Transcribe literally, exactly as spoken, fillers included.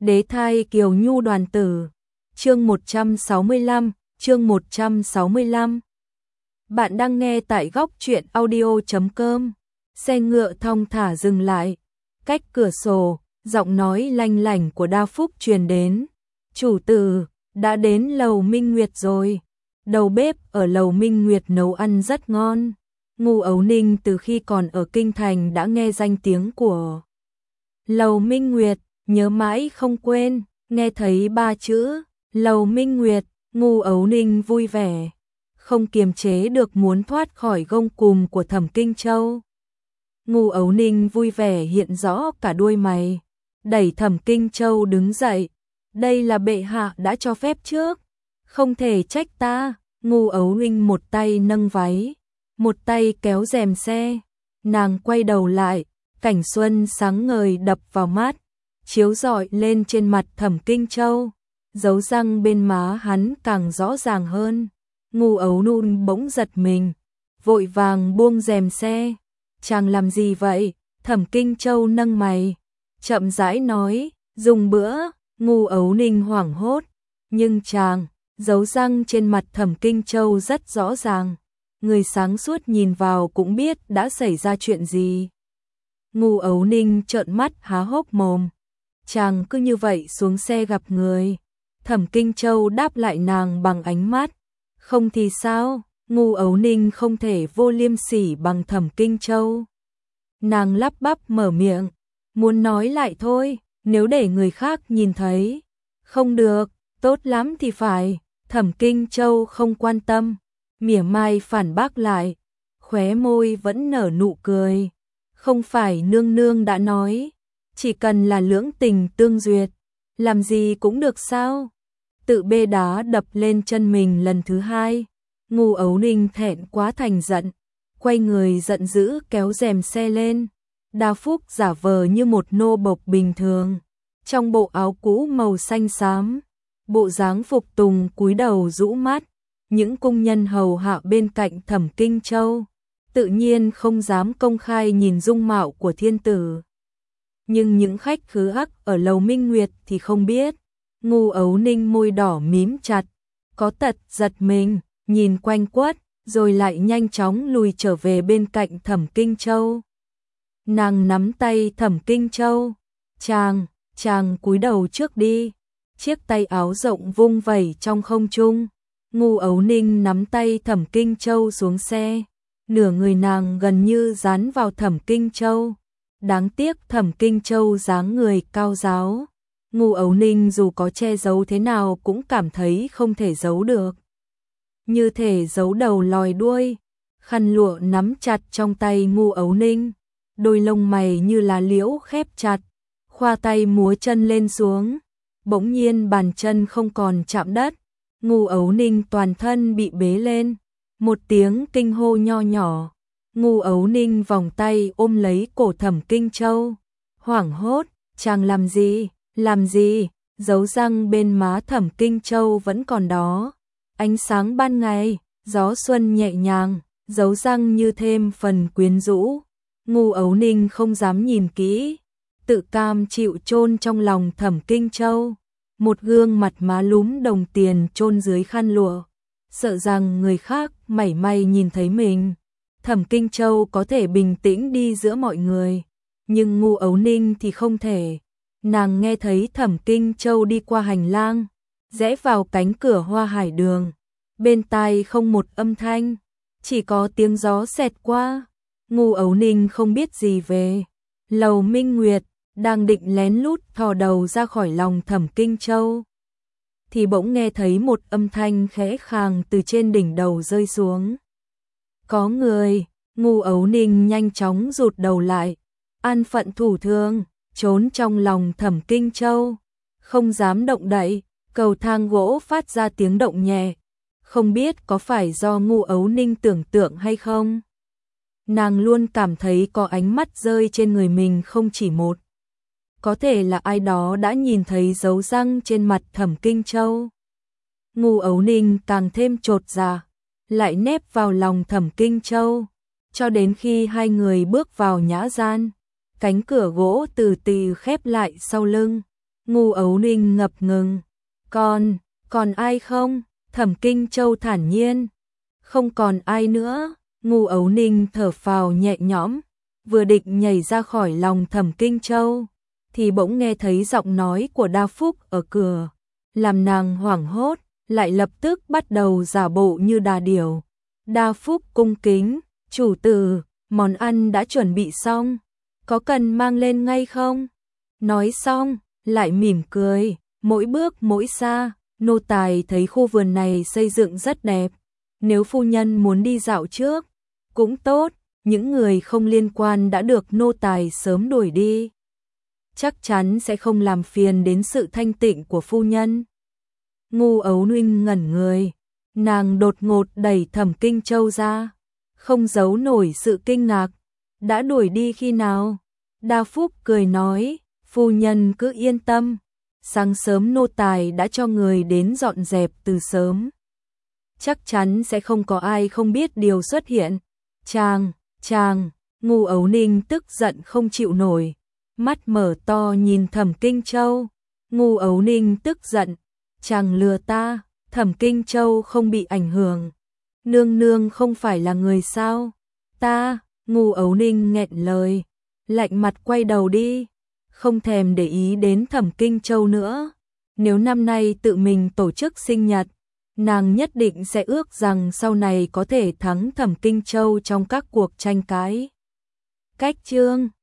Đế thai Kiều Nhu đoàn tử. Chương một trăm sáu mươi lăm, chương một trăm sáu mươi lăm. Bạn đang nghe tại góc truyện audio chấm com. Xe ngựa thong thả dừng lại. Cách cửa sổ, giọng nói lanh lảnh của Đa Phúc truyền đến. Chủ tử, đã đến lầu Minh Nguyệt rồi. Đầu bếp ở lầu Minh Nguyệt nấu ăn rất ngon. Ngô Ấu Ninh từ khi còn ở Kinh Thành đã nghe danh tiếng của lầu Minh Nguyệt, nhớ mãi không quên. Nghe thấy ba chữ lầu Minh Nguyệt, Ngô Ấu Ninh vui vẻ, không kiềm chế được muốn thoát khỏi gông cùm của Thẩm Kinh Châu. Ngô Ấu Ninh vui vẻ hiện rõ cả đuôi mày, đẩy Thẩm Kinh Châu đứng dậy. Đây là bệ hạ đã cho phép trước, không thể trách ta. Ngô Ấu Ninh một tay nâng váy, một tay kéo rèm xe. Nàng quay đầu lại, cảnh xuân sáng ngời đập vào mắt, chiếu rọi lên trên mặt Thẩm Kinh Châu. Dấu răng bên má hắn càng rõ ràng hơn. Ngô Ấu Ninh bỗng giật mình, vội vàng buông rèm xe. Chàng làm gì vậy? Thẩm Kinh Châu nâng mày, chậm rãi nói, dùng bữa. Ngô Ấu Ninh hoảng hốt, nhưng chàng, dấu răng trên mặt Thẩm Kinh Châu rất rõ ràng. Người sáng suốt nhìn vào cũng biết đã xảy ra chuyện gì. Ngô Ấu Ninh trợn mắt há hốc mồm. Chàng cứ như vậy xuống xe gặp người. Thẩm Kinh Châu đáp lại nàng bằng ánh mắt. Không thì sao? Ngô Ấu Ninh không thể vô liêm sỉ bằng Thẩm Kinh Châu. Nàng lắp bắp mở miệng, muốn nói lại thôi, nếu để người khác nhìn thấy. Không được, tốt lắm thì phải. Thẩm Kinh Châu không quan tâm, mỉa mai phản bác lại, khóe môi vẫn nở nụ cười. Không phải nương nương đã nói, chỉ cần là lưỡng tình tương duyệt, làm gì cũng được sao? Tự bê đá đập lên chân mình lần thứ hai. Ngô Ấu Ninh thẹn quá thành giận, quay người giận dữ kéo rèm xe lên. Đa Phúc giả vờ như một nô bộc bình thường, trong bộ áo cũ màu xanh xám, bộ dáng phục tùng cúi đầu rũ mắt. Những cung nhân hầu hạ bên cạnh Thẩm Kinh Châu tự nhiên không dám công khai nhìn dung mạo của thiên tử. Nhưng những khách khứa ắc ở lầu Minh Nguyệt thì không biết. Ngô Ấu Ninh môi đỏ mím chặt, có tật giật mình, nhìn quanh quất, rồi lại nhanh chóng lùi trở về bên cạnh Thẩm Kinh Châu. Nàng nắm tay Thẩm Kinh Châu, chàng, chàng cúi đầu trước đi. Chiếc tay áo rộng vung vẩy trong không trung. Ngô Ấu Ninh nắm tay Thẩm Kinh Châu xuống xe, nửa người nàng gần như dán vào Thẩm Kinh Châu. Đáng tiếc Thẩm Kinh Châu dáng người cao ráo, Ngô Ấu Ninh dù có che giấu thế nào cũng cảm thấy không thể giấu được. Như thể giấu đầu lòi đuôi. Khăn lụa nắm chặt trong tay Ngô Ấu Ninh, đôi lông mày như lá liễu khép chặt, khoa tay múa chân lên xuống. Bỗng nhiên bàn chân không còn chạm đất, Ngô Ấu Ninh toàn thân bị bế lên. Một tiếng kinh hô nho nhỏ, Ngô Ấu Ninh vòng tay ôm lấy cổ Thẩm Kinh Châu, hoảng hốt, chàng làm gì, làm gì? Dấu răng bên má Thẩm Kinh Châu vẫn còn đó. Ánh sáng ban ngày, gió xuân nhẹ nhàng, dấu răng như thêm phần quyến rũ. Ngô Ấu Ninh không dám nhìn kỹ, tự cam chịu chôn trong lòng Thẩm Kinh Châu. Một gương mặt má lúm đồng tiền chôn dưới khăn lụa, sợ rằng người khác mảy may nhìn thấy mình. Thẩm Kinh Châu có thể bình tĩnh đi giữa mọi người, nhưng Ngô Ấu Ninh thì không thể. Nàng nghe thấy Thẩm Kinh Châu đi qua hành lang, rẽ vào cánh cửa Hoa Hải Đường. Bên tai không một âm thanh, chỉ có tiếng gió xẹt qua. Ngô Ấu Ninh không biết gì về lầu Minh Nguyệt, đang định lén lút thò đầu ra khỏi lòng Thẩm Kinh Châu, thì bỗng nghe thấy một âm thanh khẽ khàng từ trên đỉnh đầu rơi xuống. Có người. Ngô Ấu Ninh nhanh chóng rụt đầu lại, an phận thủ thường, trốn trong lòng Thẩm Kinh Châu, không dám động đậy. Cầu thang gỗ phát ra tiếng động nhẹ, không biết có phải do Ngô Ấu Ninh tưởng tượng hay không. Nàng luôn cảm thấy có ánh mắt rơi trên người mình không chỉ một. Có thể là ai đó đã nhìn thấy dấu răng trên mặt Thẩm Kinh Châu. Ngô Ấu Ninh càng thêm chột dạ, lại nép vào lòng Thẩm Kinh Châu, cho đến khi hai người bước vào nhã gian. Cánh cửa gỗ từ từ khép lại sau lưng. Ngu Ấu Ninh ngập ngừng. Còn, còn ai không? Thẩm Kinh Châu thản nhiên. Không còn ai nữa. Ngu Ấu Ninh thở phào nhẹ nhõm, vừa định nhảy ra khỏi lòng Thẩm Kinh Châu, thì bỗng nghe thấy giọng nói của Đa Phúc ở cửa, làm nàng hoảng hốt, lại lập tức bắt đầu giả bộ như đà điểu. Đa Phúc cung kính, chủ tử, món ăn đã chuẩn bị xong, có cần mang lên ngay không? Nói xong, lại mỉm cười, mỗi bước mỗi xa, nô tài thấy khu vườn này xây dựng rất đẹp, nếu phu nhân muốn đi dạo trước, cũng tốt, những người không liên quan đã được nô tài sớm đuổi đi. Chắc chắn sẽ không làm phiền đến sự thanh tịnh của phu nhân. Ngu Ấu Ninh ngẩn người, nàng đột ngột đẩy Thẩm Kinh Châu ra, không giấu nổi sự kinh ngạc. Đã đuổi đi khi nào? Đa Phúc cười nói, phu nhân cứ yên tâm, sáng sớm nô tài đã cho người đến dọn dẹp từ sớm. Chắc chắn sẽ không có ai không biết điều xuất hiện. Chàng, chàng, Ngu Ấu Ninh tức giận không chịu nổi, mắt mở to nhìn Thẩm Kinh Châu. Ngu Ấu Ninh tức giận, chàng lừa ta, Thẩm Kinh Châu không bị ảnh hưởng. Nương nương không phải là người sao? Ta, Ngu Ấu Ninh nghẹn lời, lạnh mặt quay đầu đi, không thèm để ý đến Thẩm Kinh Châu nữa. Nếu năm nay tự mình tổ chức sinh nhật, nàng nhất định sẽ ước rằng sau này có thể thắng Thẩm Kinh Châu trong các cuộc tranh cãi. Cách chương